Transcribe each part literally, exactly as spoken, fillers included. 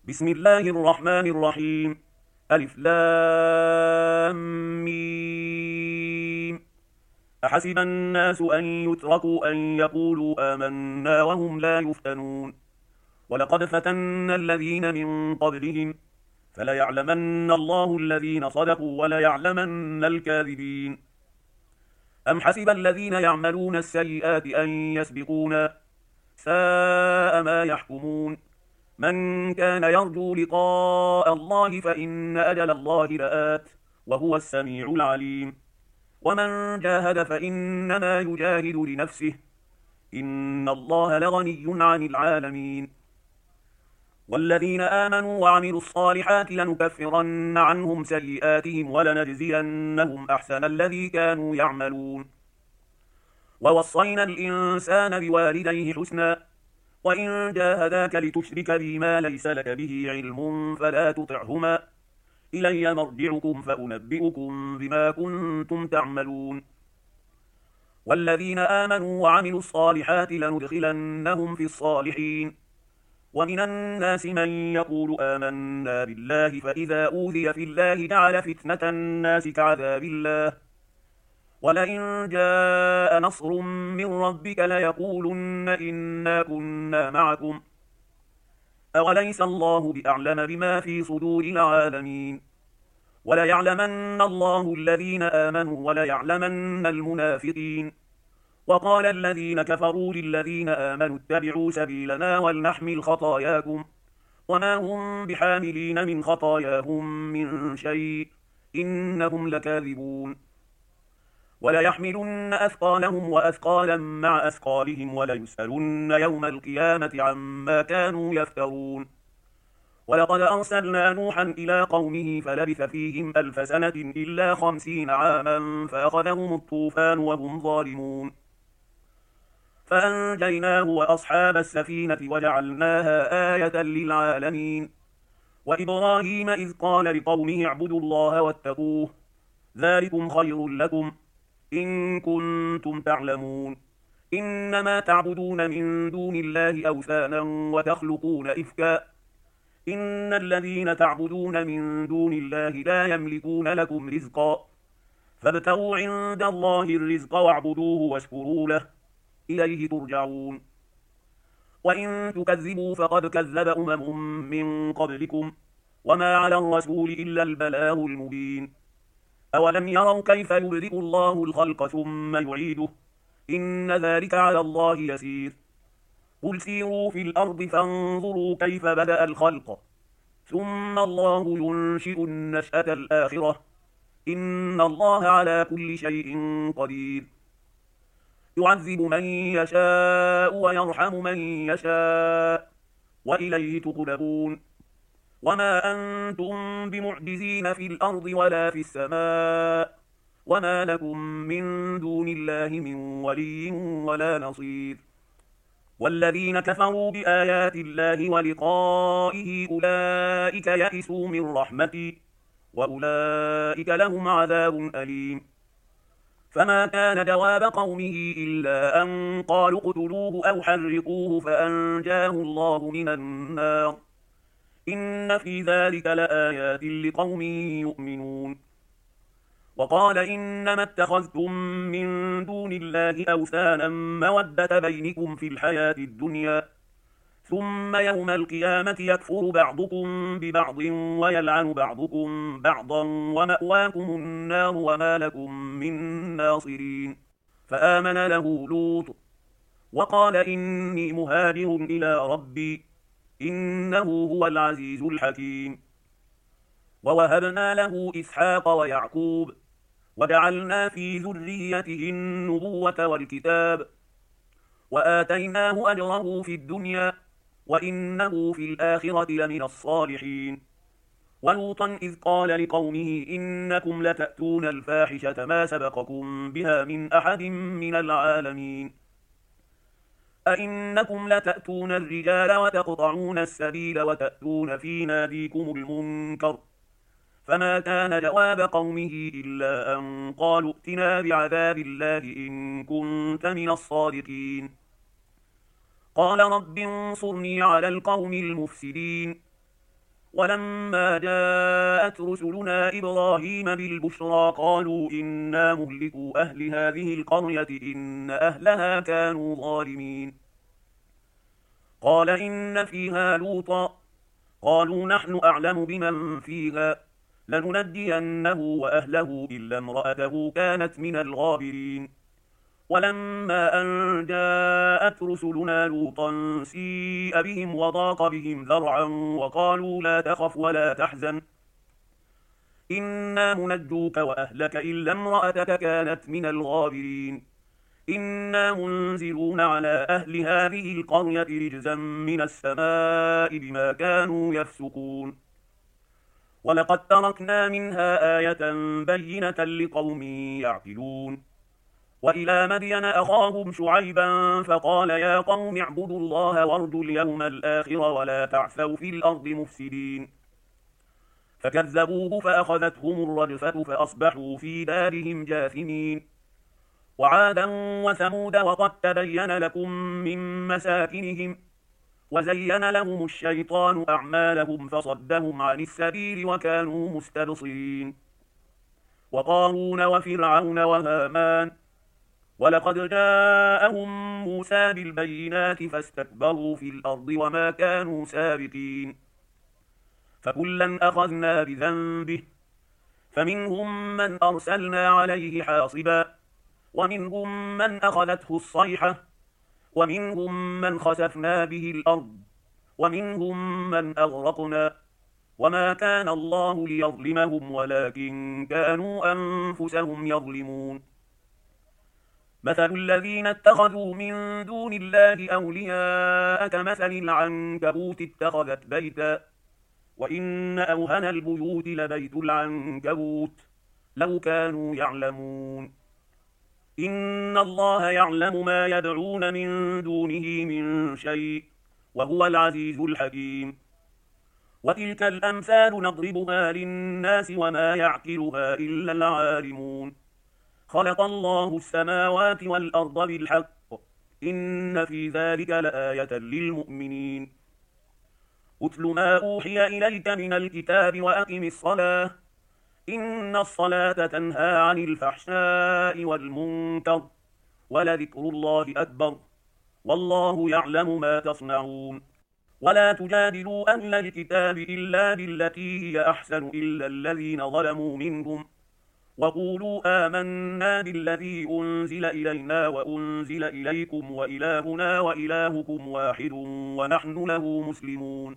بسم الله الرحمن الرحيم. ألف لام ميم. أحسب الناس أن يتركوا أن يقولوا آمنا وهم لا يفتنون. ولقد فتنا الذين من قبلهم فليعلمن الله الذين صدقوا وليعلمن الكاذبين. أم حسب الذين يعملون السيئات أن يسبقونا ساء ما يحكمون. من كان يرجو لقاء الله فإن أجل الله لآت وهو السميع العليم. ومن جاهد فإنما يجاهد لنفسه إن الله لغني عن العالمين. والذين آمنوا وعملوا الصالحات لنكفرن عنهم سيئاتهم ولنجزينهم أحسن الذي كانوا يعملون. ووصينا الإنسان بوالديه حسنا وإن جاهداك لتشرك بي ما ليس لك به علم فلا تطعهما إلي مرجعكم فأنبئكم بما كنتم تعملون. والذين آمنوا وعملوا الصالحات لندخلنهم في الصالحين. ومن الناس من يقول آمنا بالله فإذا أوذي في الله جعل فتنة الناس كعذاب الله ولئن جاء نصر من ربك ليقولن إنا كنا معكم أوليس الله بأعلم بما في صدور العالمين. وليعلمن الله الذين آمنوا وليعلمن المنافقين. وقال الذين كفروا للذين آمنوا اتبعوا سبيلنا ولنحمل خطاياكم وما هم بحاملين من خطاياهم من شيء إنهم لكاذبون. وليحملن أثقالهم وأثقالا مع أثقالهم وليسألن يوم القيامة عما كانوا يفترون. ولقد أرسلنا نوحا إلى قومه فلبث فيهم ألف سنة إلا خمسين عاما فأخذهم الطوفان وهم ظالمون فأنجيناه وأصحاب السفينة وجعلناها آية للعالمين. وإبراهيم إذ قال لقومه اعبدوا الله واتقوه ذلكم خير لكم إن كنتم تعلمون. إنما تعبدون من دون الله أوثانا وتخلقون إفكا إن الذين تعبدون من دون الله لا يملكون لكم رزقا فابتغوا عند الله الرزق واعبدوه واشكروا له إليه ترجعون. وإن تكذبوا فقد كذب أمم من قبلكم وما على الرسول إلا البلاغ المبين. أولم يروا كيف يبدئ الله الخلق ثم يعيده إن ذلك على الله يسير. قل سيروا في الأرض فانظروا كيف بدأ الخلق ثم الله ينشئ النشأة الآخرة إن الله على كل شيء قدير. يعذب من يشاء ويرحم من يشاء وإليه تقلبون. وما أنتم بمعجزين في الأرض ولا في السماء وما لكم من دون الله من ولي ولا نصير. والذين كفروا بآيات الله ولقائه أولئك يئسوا من رحمتي وأولئك لهم عذاب أليم. فما كان جواب قومه إلا أن قالوا اقتلوه أو حرقوه فأنجاه الله من النار إن في ذلك لآيات لقوم يؤمنون. وقال إنما اتخذتم من دون الله أوثانا مودة بينكم في الحياة الدنيا ثم يوم القيامة يكفر بعضكم ببعض ويلعن بعضكم بعضا ومأواكم النار وما لكم من ناصرين. فآمن له لوط وقال إني مهاجر إلى ربي إنه هو العزيز الحكيم. ووهبنا له إسحاق ويعقوب وجعلنا في ذريته النبوة والكتاب وآتيناه أجره في الدنيا وإنه في الآخرة لمن الصالحين. ولوطا إذ قال لقومه إنكم لتأتون الفاحشة ما سبقكم بها من أحد من العالمين أئنكم لتأتون الرجال وتقطعون السبيل وتأتون في ناديكم المنكر فما كان جواب قومه إلا أن قالوا ائتنا بعذاب الله إن كنت من الصادقين. قال رب انصرني على القوم المفسدين ولما جاءت رسلنا إبراهيم بالبشرى قالوا إنا مهلكوا أهل هذه القرية إن أهلها كانوا ظالمين. قال إن فيها لوطا. قالوا نحن أعلم بمن فيها لننجينه وأهله إلا امرأته كانت من الغابرين. ولما أن جاءت رسلنا لوطا سيء بهم وضاق بهم ذرعا وقالوا لا تخف ولا تحزن إنا منجوك وأهلك إلا امرأتك كانت من الغابرين. إنا منزلون على أهل هذه القرية رجزا من السماء بما كانوا يفسقون. ولقد تركنا منها آية بينة لقوم يعقلون. وإلى مدين أخاهم شعيبا فقال يا قوم اعبدوا الله وارجوا اليوم الآخر ولا تعثوا في الأرض مفسدين. فكذبوه فأخذتهم الرجفة فأصبحوا في دارهم جاثمين. وعادا وثمود وقد تبين لكم من مساكنهم وزين لهم الشيطان أعمالهم فصدهم عن السبيل وكانوا مستبصرين. وقارون وفرعون وهامان ولقد جاءهم موسى بالبينات فاستكبروا في الأرض وما كانوا سابقين. فكلا أخذنا بذنبه فمنهم من أرسلنا عليه حاصبا ومنهم من أخذته الصيحة ومنهم من خسفنا به الأرض ومنهم من أغرقنا وما كان الله ليظلمهم ولكن كانوا أنفسهم يظلمون. مثل الذين اتخذوا من دون الله أولياء كمثل العنكبوت اتخذت بيتا وإن أوهن البيوت لبيت العنكبوت لو كانوا يعلمون. إن الله يعلم ما يدعون من دونه من شيء وهو العزيز الحكيم. وتلك الأمثال نضربها للناس وما يعقلها إلا العالمون. خلق الله السماوات والأرض بالحق إن في ذلك لآية للمؤمنين. أتل ما أوحي إليك من الكتاب وأقم الصلاة إن الصلاة تنهى عن الفحشاء والمنكر ولذكر الله أكبر والله يعلم ما تصنعون. ولا تجادلوا أهل الكتاب إلا بالتي هي أحسن إلا الذين ظلموا منهم وقولوا آمنا بالذي أنزل إلينا وأنزل إليكم وإلهنا وإلهكم واحد ونحن له مسلمون.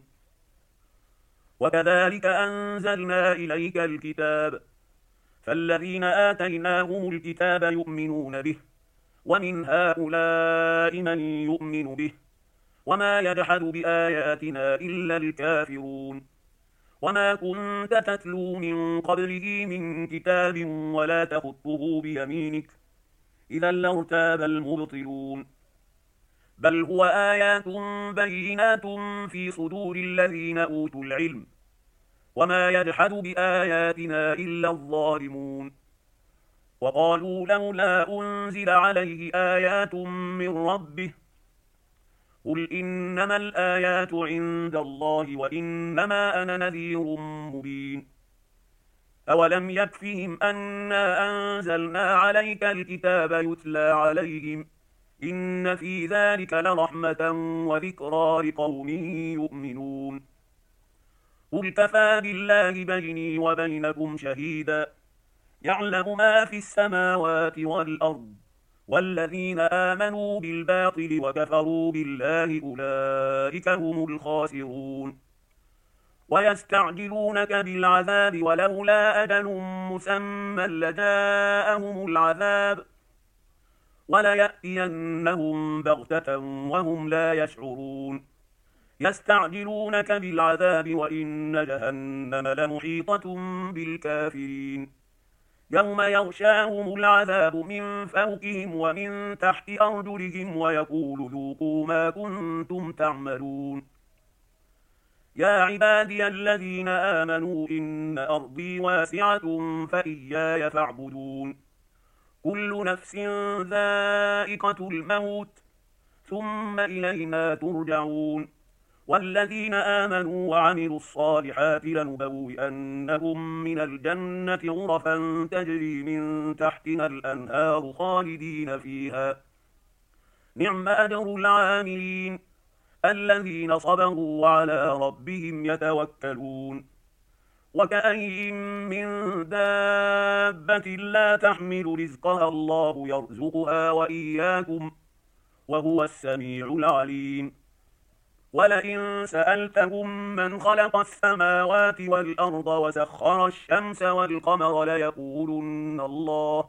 وكذلك أنزلنا إليك الكتاب فالذين آتيناهم الكتاب يؤمنون به ومن هؤلاء من يؤمن به وما يجحد بآياتنا إلا الكافرون. وما كنت تتلو من قبله من كتاب ولا تخطه بيمينك إذا لارتاب المبطلون. بل هو آيات بينات في صدور الذين أوتوا العلم وما يجحد بآياتنا إلا الظالمون. وقالوا لولا أنزل عليه آيات من ربه قل إنما الآيات عند الله وإنما أنا نذير مبين. أولم يكفهم أنا أنزلنا عليك الكتاب يتلى عليهم إن في ذلك لرحمة وذكرى لقوم يؤمنون. قل كفى بالله بيني وبينكم شهيدا يعلم ما في السماوات والأرض والذين آمنوا بالباطل وكفروا بالله أولئك هم الخاسرون. ويستعجلونك بالعذاب ولولا أجل مسمى لجاءهم العذاب وليأتينهم بغتة وهم لا يشعرون. يستعجلونك بالعذاب وإن جهنم لمحيطة بالكافرين. يوم يغشاهم العذاب من فوقهم ومن تحت أرجلهم ويقول ذوقوا ما كنتم تعملون. يا عبادي الذين آمنوا إن أرضي واسعة فإياي فاعبدون. كل نفس ذائقة الموت ثم إلينا ترجعون والذين آمنوا وعملوا الصالحات لنبوئنهم من الجنة غرفا تجري من تحتها الأنهار خالدين فيها نعم أجر العاملين الذين صبروا وعلى ربهم يتوكلون وكأين من دابة لا تحمل رزقها الله يرزقها وإياكم وهو السميع العليم ولئن سألتهم من خلق السماوات والأرض وسخر الشمس والقمر ليقولن الله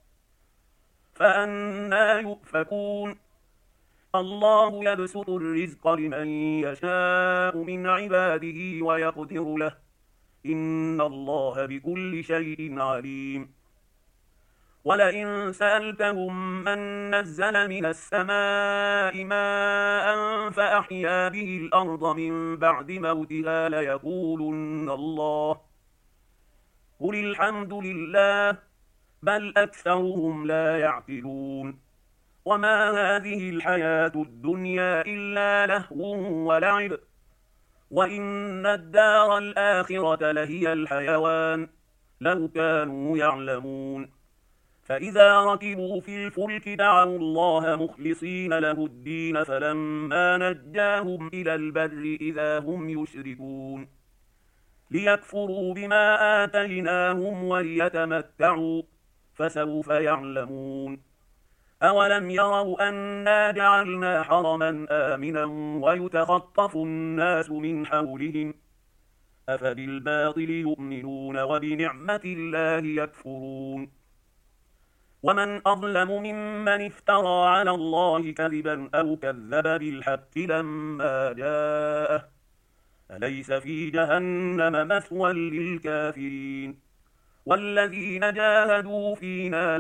فأنى يؤفكون الله يبسط الرزق لمن يشاء من عباده ويقدر له إن الله بكل شيء عليم ولئن سألتهم من نزل من السماء ماء فأحيا به الأرض من بعد موتها ليقولن الله قل الحمد لله بل أكثرهم لا يعقلون وما هذه الحياة الدنيا إلا لهو ولعب وإن الدار الآخرة لهي الحيوان لو كانوا يعلمون فإذا ركبوا في الفلك دعوا الله مخلصين له الدين فلما نجاهم إلى البر إذا هم يشركون ليكفروا بما آتيناهم وليتمتعوا فسوف يعلمون أولم يروا أنا جعلنا حرما آمنا ويتخطف الناس من حولهم أفبالباطل يؤمنون وبنعمة الله يكفرون ومن أظلم ممن افترى على الله كذبا أو كذب بالحق لما جاءه أليس في جهنم مثوى للكافرين والذين جاهدوا فينا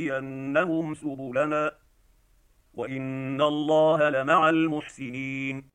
لنهدينهم سبلنا وإن الله لمع المحسنين